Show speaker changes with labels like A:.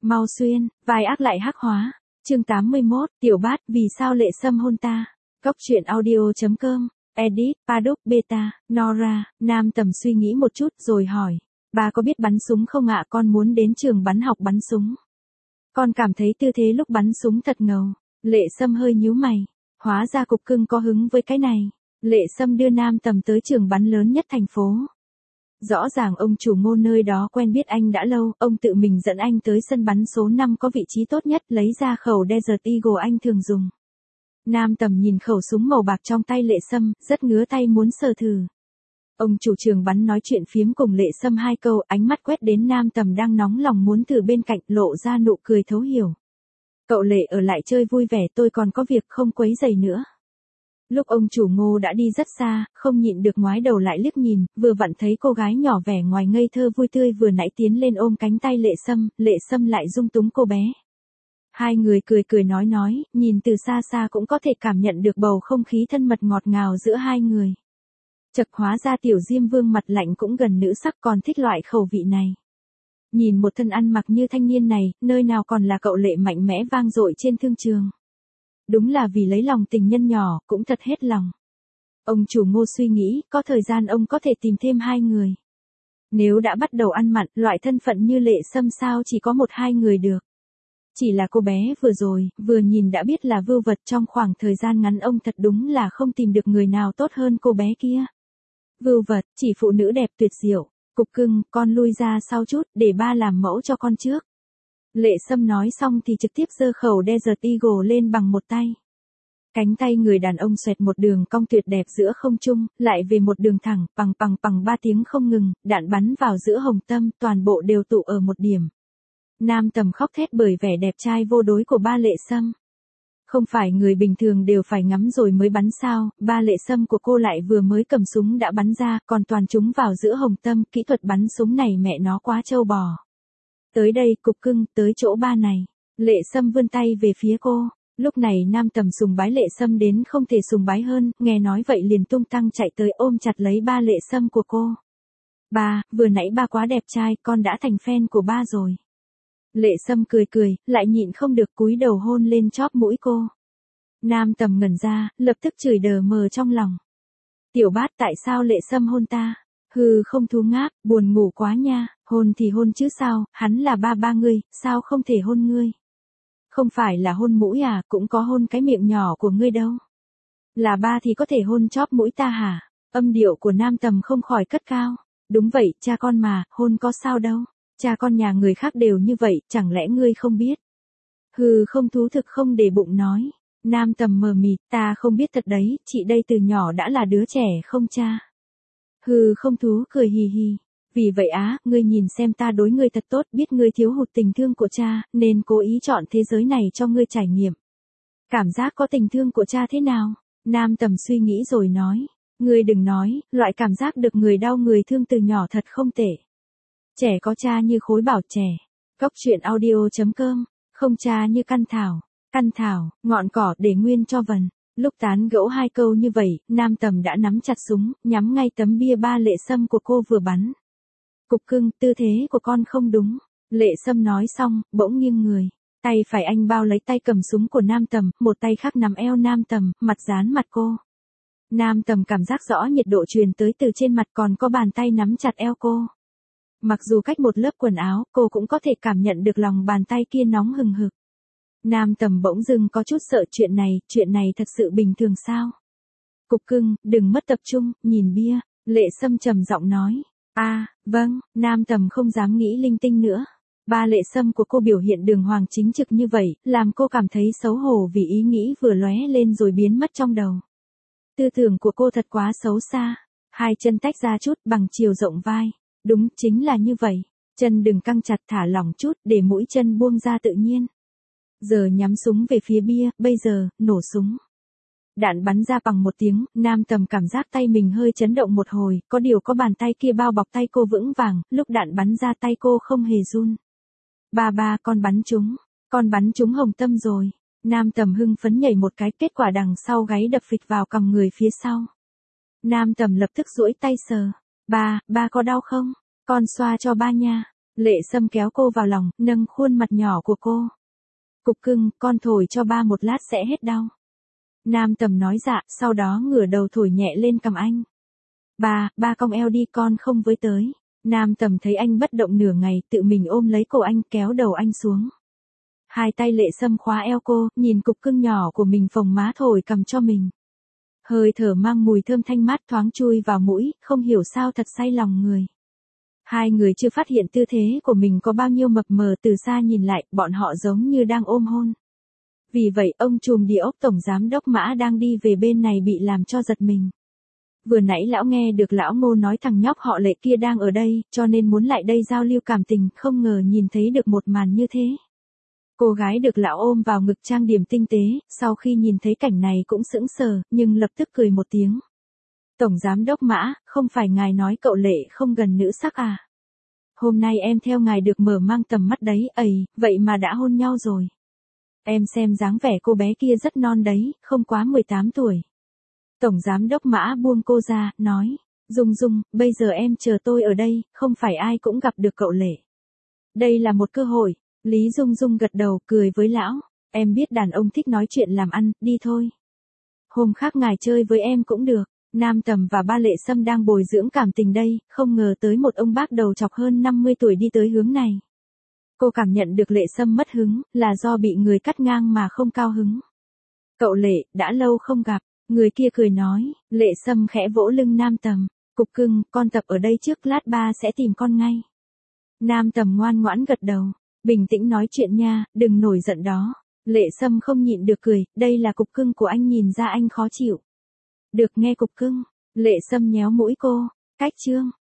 A: Mau xuyên, vai ác lại hắc hóa. Chương 81, Tiểu Bát, vì sao Lệ Sâm hôn ta? Góc truyện audio.com, edit, Paddock Beta, Nora. Nam Tầm suy nghĩ một chút rồi hỏi. Bà có biết bắn súng không ạ? Con muốn đến trường bắn học bắn súng. Con cảm thấy tư thế lúc bắn súng thật ngầu. Lệ Sâm hơi nhíu mày. Hóa ra cục cưng có hứng với cái này. Lệ Sâm đưa Nam Tầm tới trường bắn lớn nhất thành phố. Rõ ràng ông chủ Ngô nơi đó quen biết anh đã lâu, ông tự mình dẫn anh tới sân bắn số 5 có vị trí tốt nhất, lấy ra khẩu Desert Eagle anh thường dùng. Nam Tầm nhìn khẩu súng màu bạc trong tay Lệ Sâm, rất ngứa tay muốn sờ thử. Ông chủ trường bắn nói chuyện phiếm cùng Lệ Sâm hai câu, ánh mắt quét đến Nam Tầm đang nóng lòng muốn thử bên cạnh, lộ ra nụ cười thấu hiểu. Cậu Lệ ở lại chơi vui vẻ, tôi còn có việc không quấy rầy nữa. Lúc ông chủ Ngô đã đi rất xa, không nhịn được ngoái đầu lại liếc nhìn, vừa vặn thấy cô gái nhỏ vẻ ngoài ngây thơ vui tươi vừa nãy tiến lên ôm cánh tay Lệ Sâm lại dung túng cô bé. Hai người cười nói, nhìn từ xa xa cũng có thể cảm nhận được bầu không khí thân mật ngọt ngào giữa hai người. Chật, hóa ra tiểu Diêm Vương mặt lạnh cũng gần nữ sắc, còn thích loại khẩu vị này. Nhìn một thân ăn mặc như thanh niên này, nơi nào còn là cậu Lệ mạnh mẽ vang dội trên thương trường. Đúng là vì lấy lòng tình nhân nhỏ, cũng thật hết lòng. Ông chủ Ngô suy nghĩ, có thời gian ông có thể tìm thêm hai người. Nếu đã bắt đầu ăn mặn, loại thân phận như Lệ Sâm sao chỉ có một hai người được. Chỉ là cô bé vừa rồi, vừa nhìn đã biết là vưu vật, trong khoảng thời gian ngắn ông thật đúng là không tìm được người nào tốt hơn cô bé kia. Vưu vật, chỉ phụ nữ đẹp tuyệt diệu. Cục cưng, con lui ra sau chút, để ba làm mẫu cho con trước. Lệ Sâm nói xong thì trực tiếp giơ khẩu Desert Eagle lên bằng một tay. Cánh tay người đàn ông xoẹt một đường cong tuyệt đẹp giữa không trung, lại về một đường thẳng, bằng ba tiếng không ngừng, đạn bắn vào giữa hồng tâm, toàn bộ đều tụ ở một điểm. Nam Tầm khóc thét bởi vẻ đẹp trai vô đối của ba Lệ Sâm. Không phải người bình thường đều phải ngắm rồi mới bắn sao, ba Lệ Sâm của cô lại vừa mới cầm súng đã bắn ra, còn toàn trúng vào giữa hồng tâm, kỹ thuật bắn súng này mẹ nó quá trâu bò. Tới đây, cục cưng, tới chỗ ba này. Lệ Sâm vươn tay về phía cô. Lúc này Nam Tầm sùng bái Lệ Sâm đến không thể sùng bái hơn, nghe nói vậy liền tung tăng chạy tới ôm chặt lấy ba Lệ Sâm của cô. Ba, vừa nãy ba quá đẹp trai, con đã thành fan của ba rồi. Lệ Sâm cười, lại nhịn không được cúi đầu hôn lên chóp mũi cô. Nam Tầm ngẩn ra, lập tức chửi đờ mờ trong lòng. Tiểu Bát, tại sao Lệ Sâm hôn ta? Hừ, không thú ngáp, buồn ngủ quá nha, hôn thì hôn chứ sao, hắn là ba ngươi, sao không thể hôn ngươi? Không phải là hôn mũi à, cũng có hôn cái miệng nhỏ của ngươi đâu. Là ba thì có thể hôn chóp mũi ta hả? Âm điệu của Nam Tầm không khỏi cất cao. Đúng vậy, cha con mà, hôn có sao đâu. Cha con nhà người khác đều như vậy, chẳng lẽ ngươi không biết? Hừ, không thú thực không để bụng nói. Nam Tầm mờ mịt, ta không biết thật đấy, chị đây từ nhỏ đã là đứa trẻ không cha. Hừ, không thú cười hì hì. Vì vậy á, ngươi nhìn xem ta đối ngươi thật tốt, biết ngươi thiếu hụt tình thương của cha, nên cố ý chọn thế giới này cho ngươi trải nghiệm. Cảm giác có tình thương của cha thế nào? Nam Tầm suy nghĩ rồi nói. Ngươi đừng nói, loại cảm giác được người đau người thương từ nhỏ thật không tệ. Trẻ có cha như khối bảo trẻ. Góc truyện audio.com, không cha như căn thảo, ngọn cỏ để nguyên cho vần. Lúc tán gẫu hai câu như vậy, Nam Tầm đã nắm chặt súng, nhắm ngay tấm bia ba Lệ Sâm của cô vừa bắn. Cục cưng, tư thế của con không đúng. Lệ Sâm nói xong, bỗng nghiêng người. Tay phải anh bao lấy tay cầm súng của Nam Tầm, một tay khác nắm eo Nam Tầm, mặt dán mặt cô. Nam Tầm cảm giác rõ nhiệt độ truyền tới từ trên mặt, còn có bàn tay nắm chặt eo cô. Mặc dù cách một lớp quần áo, cô cũng có thể cảm nhận được lòng bàn tay kia nóng hừng hực. Nam Tầm bỗng dưng có chút sợ chuyện này thật sự bình thường sao? Cục cưng, đừng mất tập trung, nhìn bia, Lệ Sâm trầm giọng nói. Vâng, Nam Tầm không dám nghĩ linh tinh nữa. Ba Lệ Sâm của cô biểu hiện đường hoàng chính trực như vậy, làm cô cảm thấy xấu hổ vì ý nghĩ vừa lóe lên rồi biến mất trong đầu. Tư tưởng của cô thật quá xấu xa. Hai chân tách ra chút bằng chiều rộng vai. Đúng, chính là như vậy. Chân đừng căng chặt, thả lỏng chút để mũi chân buông ra tự nhiên. Giờ nhắm súng về phía bia, bây giờ, nổ súng. Đạn bắn ra bằng một tiếng, Nam Tầm cảm giác tay mình hơi chấn động một hồi, có điều có bàn tay kia bao bọc tay cô vững vàng, lúc đạn bắn ra tay cô không hề run. Ba, con bắn trúng hồng tâm rồi. Nam Tầm hưng phấn nhảy một cái, kết quả đằng sau gáy đập phịch vào cằm người phía sau. Nam Tầm lập tức duỗi tay sờ. Ba có đau không? Con xoa cho ba nha. Lệ Sâm kéo cô vào lòng, nâng khuôn mặt nhỏ của cô. Cục cưng, con thổi cho ba một lát sẽ hết đau. Nam Tầm nói dạ, sau đó ngửa đầu thổi nhẹ lên cằm anh. Ba cong eo đi, con không với tới. Nam Tầm thấy anh bất động nửa ngày, tự mình ôm lấy cổ anh, kéo đầu anh xuống. Hai tay Lệ Sâm khóa eo cô, nhìn cục cưng nhỏ của mình phồng má thổi cằm cho mình. Hơi thở mang mùi thơm thanh mát thoáng chui vào mũi, không hiểu sao thật say lòng người. Hai người chưa phát hiện tư thế của mình có bao nhiêu mập mờ, từ xa nhìn lại, bọn họ giống như đang ôm hôn. Vì vậy, ông trùm địa ốc tổng giám đốc Mã đang đi về bên này bị làm cho giật mình. Vừa nãy lão nghe được lão Ngô nói thằng nhóc họ Lệ kia đang ở đây, cho nên muốn lại đây giao lưu cảm tình, không ngờ nhìn thấy được một màn như thế. Cô gái được lão ôm vào ngực trang điểm tinh tế, sau khi nhìn thấy cảnh này cũng sững sờ, nhưng lập tức cười một tiếng. Tổng giám đốc Mã, không phải ngài nói cậu Lệ không gần nữ sắc à? Hôm nay em theo ngài được mở mang tầm mắt đấy, vậy mà đã hôn nhau rồi. Em xem dáng vẻ cô bé kia rất non đấy, không quá 18 tuổi. Tổng giám đốc Mã buông cô ra, nói, Dung, bây giờ em chờ tôi ở đây, không phải ai cũng gặp được cậu Lệ. Đây là một cơ hội. Lý Dung gật đầu, cười với lão, em biết đàn ông thích nói chuyện làm ăn, đi thôi. Hôm khác ngài chơi với em cũng được. Nam Tầm và ba Lệ Sâm đang bồi dưỡng cảm tình đây, không ngờ tới một ông bác đầu chọc hơn 50 tuổi đi tới hướng này. Cô cảm nhận được Lệ Sâm mất hứng, là do bị người cắt ngang mà không cao hứng. Cậu Lệ, đã lâu không gặp, người kia cười nói, Lệ Sâm khẽ vỗ lưng Nam Tầm, cục cưng, con tập ở đây trước, lát ba sẽ tìm con ngay. Nam Tầm ngoan ngoãn gật đầu, bình tĩnh nói chuyện nha, đừng nổi giận đó. Lệ Sâm không nhịn được cười, đây là cục cưng của anh, nhìn ra anh khó chịu. Được nghe cục cưng, Lệ Sâm nhéo mũi cô, cách chương.